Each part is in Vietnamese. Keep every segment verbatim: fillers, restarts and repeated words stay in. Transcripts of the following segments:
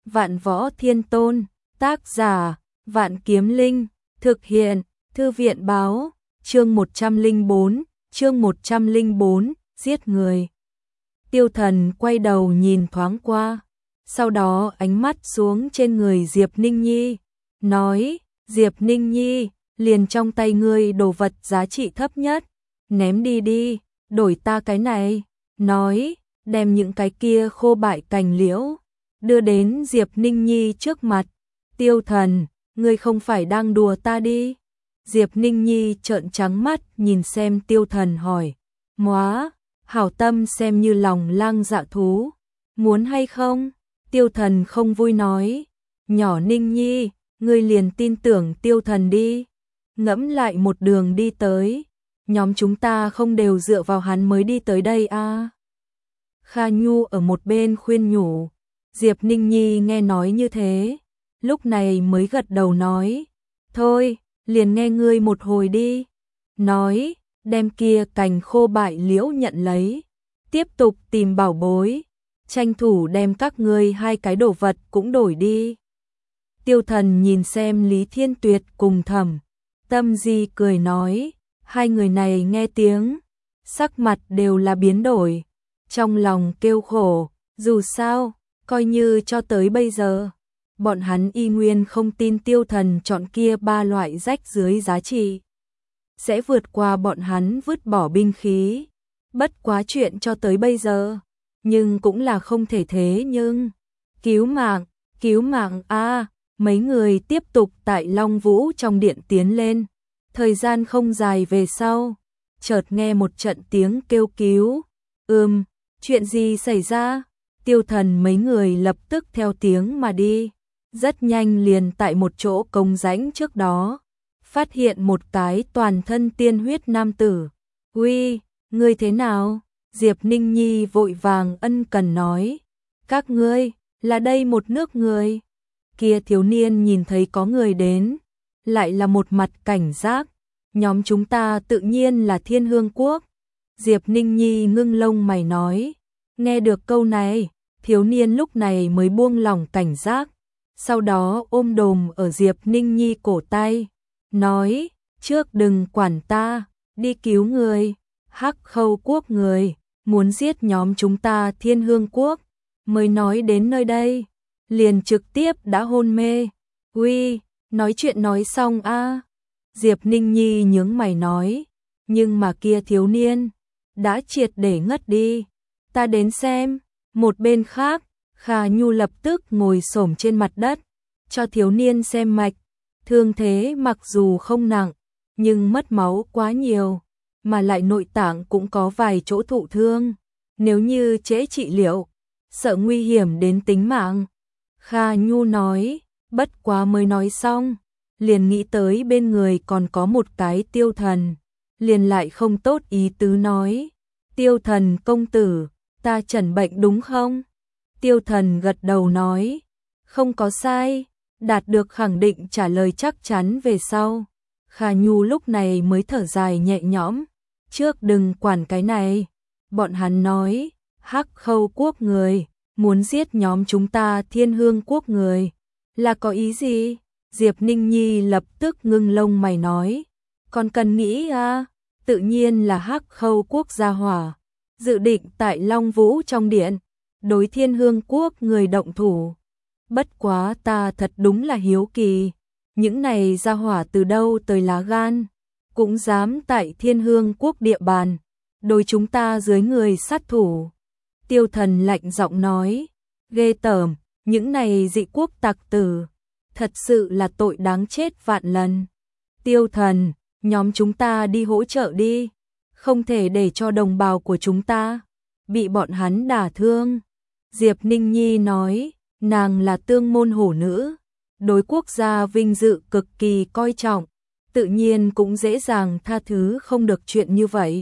Vạn Võ Thiên Tôn, tác giả, Vạn Kiếm Linh, thực hiện, Thư viện báo, chương một trăm lẻ bốn, chương một trăm lẻ bốn, giết người. Tiêu Thần quay đầu nhìn thoáng qua, sau đó ánh mắt xuống trên người Diệp Ninh Nhi, nói, Diệp Ninh Nhi, liền trong tay ngươi đồ vật giá trị thấp nhất, ném đi đi, đổi ta cái này, nói, đem những cái kia khô bại cành liễu, đưa đến Diệp Ninh Nhi trước mặt. Tiêu Thần, ngươi không phải đang đùa ta đi? Diệp Ninh Nhi trợn trắng mắt nhìn xem Tiêu Thần hỏi, móa, hảo tâm xem như lòng lang dạ thú, muốn hay không? Tiêu Thần không vui nói, nhỏ Ninh Nhi, ngươi liền tin tưởng Tiêu Thần đi, ngẫm lại một đường đi tới, nhóm chúng ta không đều dựa vào hắn mới đi tới đây à? Kha Nhu ở một bên khuyên nhủ. Diệp Ninh Nhi nghe nói như thế, lúc này mới gật đầu nói, thôi, liền nghe ngươi một hồi đi, nói, đem kia cành khô bại liễu nhận lấy, tiếp tục tìm bảo bối, tranh thủ đem các ngươi hai cái đồ vật cũng đổi đi. Tiêu Thần nhìn xem Lý Thiên Tuyệt cùng Thẩm Tâm Di cười nói, hai người này nghe tiếng, sắc mặt đều là biến đổi, trong lòng kêu khổ, dù sao, coi như cho tới bây giờ, bọn hắn y nguyên không tin Tiêu Thần chọn kia ba loại rách dưới giá trị sẽ vượt qua bọn hắn vứt bỏ binh khí. Bất quá chuyện cho tới bây giờ, nhưng cũng là không thể thế nhưng. Cứu mạng, cứu mạng a, mấy người tiếp tục tại Long Vũ trong điện tiến lên. Thời gian không dài về sau, chợt nghe một trận tiếng kêu cứu. Ừm, chuyện gì xảy ra? Tiêu Thần mấy người lập tức theo tiếng mà đi, rất nhanh liền tại một chỗ công rãnh trước đó, phát hiện một cái toàn thân tiên huyết nam tử. Uy, ngươi thế nào? Diệp Ninh Nhi vội vàng ân cần nói, các ngươi, là đây một nước người. Kia thiếu niên nhìn thấy có người đến, lại là một mặt cảnh giác, nhóm chúng ta tự nhiên là Thiên Hương Quốc. Diệp Ninh Nhi ngưng lông mày nói, nghe được câu này, thiếu niên lúc này mới buông lỏng cảnh giác, sau đó ôm đồm ở Diệp Ninh Nhi cổ tay, nói, trước đừng quản ta, đi cứu người, Hắc Khâu Quốc người, muốn giết nhóm chúng ta Thiên Hương Quốc, mới nói đến nơi đây, liền trực tiếp đã hôn mê. Uy, nói chuyện nói xong a. Diệp Ninh Nhi nhướng mày nói, nhưng mà kia thiếu niên đã triệt để ngất đi, ta đến xem. Một bên khác, Kha Nhu lập tức ngồi xổm trên mặt đất, cho thiếu niên xem mạch, thương thế mặc dù không nặng, nhưng mất máu quá nhiều, mà lại nội tạng cũng có vài chỗ thụ thương, nếu như trễ trị liệu, sợ nguy hiểm đến tính mạng. Kha Nhu nói, bất quá mới nói xong, liền nghĩ tới bên người còn có một cái Tiêu Thần, liền lại không tốt ý tứ nói, Tiêu Thần công tử, ta chẩn bệnh đúng không? Tiêu Thần gật đầu nói, không có sai, đạt được khẳng định trả lời chắc chắn về sau. Kha Nhu lúc này mới thở dài nhẹ nhõm, trước đừng quản cái này. Bọn hắn nói, Hắc Khâu Quốc người, muốn giết nhóm chúng ta Thiên Hương Quốc người, là có ý gì? Diệp Ninh Nhi lập tức ngưng lông mày nói, còn cần nghĩ à, tự nhiên là Hắc Khâu Quốc gia hỏa, dự định tại Long Vũ trong điện, đối Thiên Hương Quốc người động thủ. Bất quá ta thật đúng là hiếu kỳ, những này gia hỏa từ đâu tới lá gan, cũng dám tại Thiên Hương Quốc địa bàn, đối chúng ta dưới người sát thủ. Tiêu Thần lạnh giọng nói, ghê tởm, những này dị quốc tặc tử, thật sự là tội đáng chết vạn lần. Tiêu Thần, nhóm chúng ta đi hỗ trợ đi, không thể để cho đồng bào của chúng ta bị bọn hắn đả thương. Diệp Ninh Nhi nói, nàng là tương môn hổ nữ, đối quốc gia vinh dự cực kỳ coi trọng, tự nhiên cũng dễ dàng tha thứ không được chuyện như vậy.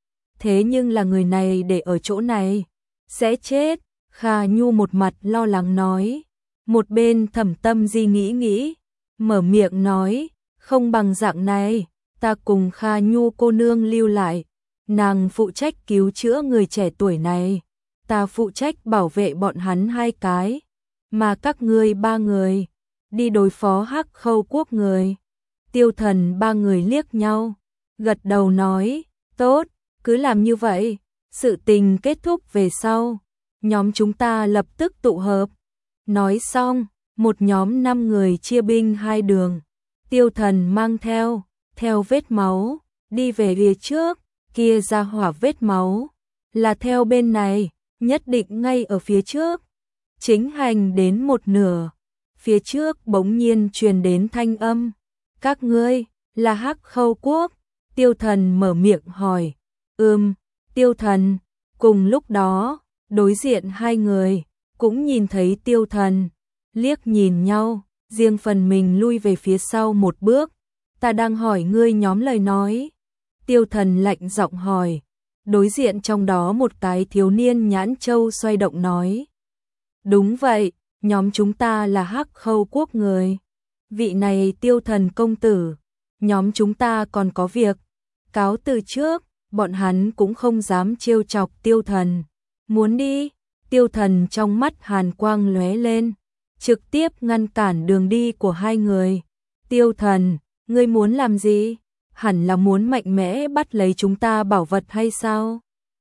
Thế nhưng là người này để ở chỗ này, sẽ chết. Kha Nhu một mặt lo lắng nói, một bên Thẩm Tâm Di nghĩ nghĩ, mở miệng nói, không bằng dạng này, ta cùng Kha Nhu cô nương lưu lại, nàng phụ trách cứu chữa người trẻ tuổi này, ta phụ trách bảo vệ bọn hắn hai cái, mà các ngươi ba người đi đối phó Hắc Khâu quốc người. Tiêu Thần ba người liếc nhau, gật đầu nói, tốt, cứ làm như vậy, sự tình kết thúc về sau, nhóm chúng ta lập tức tụ hợp. Nói xong, một nhóm năm người chia binh hai đường, Tiêu Thần mang theo, theo vết máu, đi về phía trước, kia ra hỏa vết máu, là theo bên này, nhất định ngay ở phía trước. Chính hành đến một nửa, phía trước bỗng nhiên truyền đến thanh âm, các ngươi, là Hắc Khâu quốc. Tiêu Thần mở miệng hỏi, ừm, Tiêu Thần. Cùng lúc đó, đối diện hai người, cũng nhìn thấy Tiêu Thần, liếc nhìn nhau, riêng phần mình lui về phía sau một bước. Ta đang hỏi ngươi nhóm lời nói. Tiêu Thần lạnh giọng hỏi. Đối diện trong đó một cái thiếu niên nhãn châu xoay động nói. Đúng vậy, nhóm chúng ta là Hắc Khâu quốc người. Vị này Tiêu Thần công tử, nhóm chúng ta còn có việc. Cáo từ trước, bọn hắn cũng không dám trêu chọc Tiêu Thần. Muốn đi, Tiêu Thần trong mắt hàn quang lóe lên, trực tiếp ngăn cản đường đi của hai người. Tiêu Thần, ngươi muốn làm gì? Hẳn là muốn mạnh mẽ bắt lấy chúng ta bảo vật hay sao?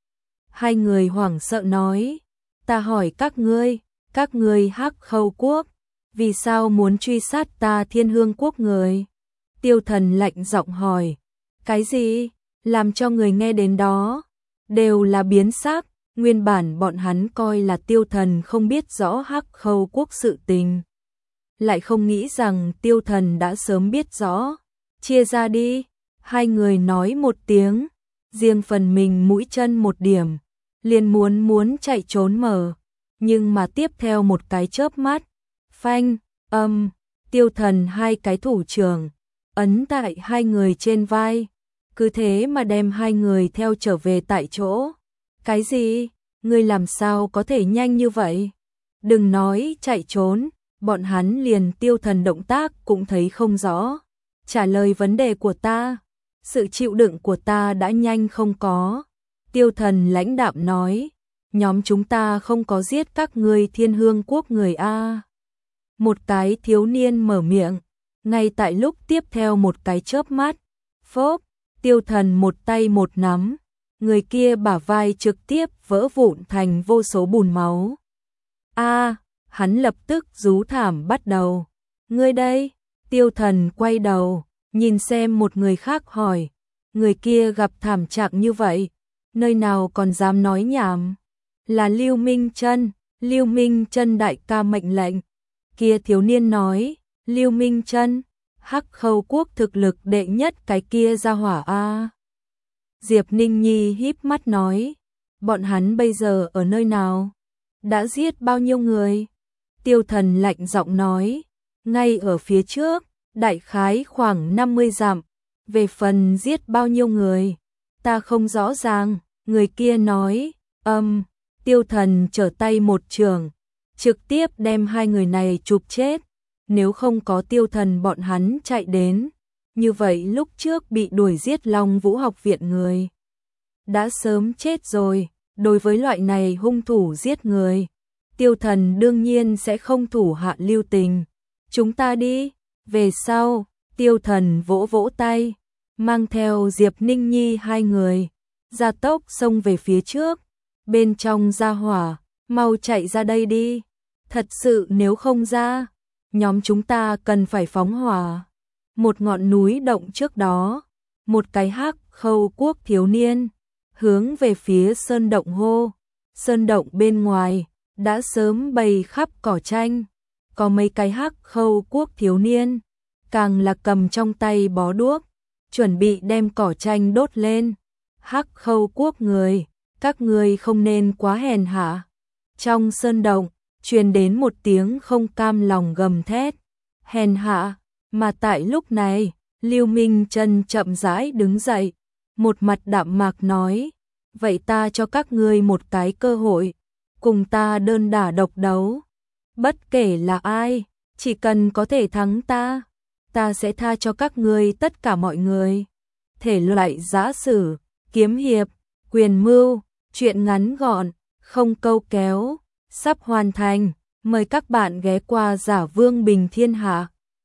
Hai người hoảng sợ nói, ta hỏi các ngươi, các ngươi Hắc Khâu quốc, vì sao muốn truy sát ta Thiên Hương quốc người? Tiêu Thần lạnh giọng hỏi, cái gì? Làm cho người nghe đến đó, đều là biến sắc. Nguyên bản bọn hắn coi là Tiêu Thần không biết rõ Hắc Khâu quốc sự tình, lại không nghĩ rằng Tiêu Thần đã sớm biết rõ. Chia ra đi, hai người nói một tiếng, riêng phần mình mũi chân một điểm, liền muốn muốn chạy trốn mở, nhưng mà tiếp theo một cái chớp mắt, phanh, âm, Tiêu Thần hai cái thủ trưởng ấn tại hai người trên vai, cứ thế mà đem hai người theo trở về tại chỗ. Cái gì? Ngươi làm sao có thể nhanh như vậy? Đừng nói chạy trốn, bọn hắn liền Tiêu Thần động tác cũng thấy không rõ. Trả lời vấn đề của ta, sự chịu đựng của ta đã nhanh không có. Tiêu Thần lãnh đạm nói, nhóm chúng ta không có giết các ngươi Thiên Hương quốc người a. Một cái thiếu niên mở miệng, ngay tại lúc tiếp theo một cái chớp mắt, phốp, Tiêu Thần một tay một nắm, người kia bả vai trực tiếp vỡ vụn thành vô số bùn máu. A, hắn lập tức rú thảm bắt đầu. Ngươi đây? Tiêu Thần quay đầu, nhìn xem một người khác hỏi, người kia gặp thảm trạng như vậy, nơi nào còn dám nói nhảm? Là Lưu Minh Chân, Lưu Minh Chân đại ca mệnh lệnh. Kia thiếu niên nói, Lưu Minh Chân, Hắc Khâu quốc thực lực đệ nhất cái kia ra hỏa a. Diệp Ninh Nhi híp mắt nói, bọn hắn bây giờ ở nơi nào? Đã giết bao nhiêu người? Tiêu Thần lạnh giọng nói, ngay ở phía trước, đại khái khoảng năm mươi dặm. Về phần giết bao nhiêu người, ta không rõ ràng. Người kia nói, âm, Tiêu Thần trở tay một trường, trực tiếp đem hai người này chụp chết. Nếu không có Tiêu Thần bọn hắn chạy đến, như vậy lúc trước bị đuổi giết Long Vũ học viện người đã sớm chết rồi. Đối với loại này hung thủ giết người, Tiêu Thần đương nhiên sẽ không thủ hạ lưu tình. Chúng ta đi. Về sau, Tiêu Thần vỗ vỗ tay, mang theo Diệp Ninh Nhi hai người, gia tốc xông về phía trước. Bên trong ra hỏa, mau chạy ra đây đi. Thật sự nếu không ra, nhóm chúng ta cần phải phóng hỏa. Một ngọn núi động trước đó, một cái Hắc Khâu quốc thiếu niên hướng về phía sơn động hô. Sơn động bên ngoài đã sớm bày khắp cỏ tranh, có mấy cái Hắc Khâu quốc thiếu niên càng là cầm trong tay bó đuốc, chuẩn bị đem cỏ tranh đốt lên. Hắc Khâu quốc người, các ngươi không nên quá hèn hạ. Trong sơn động truyền đến một tiếng không cam lòng gầm thét. Hèn hạ? Mà tại lúc này, Lưu Minh Chân chậm rãi đứng dậy, một mặt đạm mạc nói, vậy ta cho các ngươi một cái cơ hội, cùng ta đơn đả độc đấu. Bất kể là ai, chỉ cần có thể thắng ta, ta sẽ tha cho các ngươi tất cả mọi người. Thể loại giã sử, kiếm hiệp, quyền mưu, truyện ngắn gọn, không câu kéo, sắp hoàn thành. Mời các bạn ghé qua Giả Vương Bình Thiên Hạ.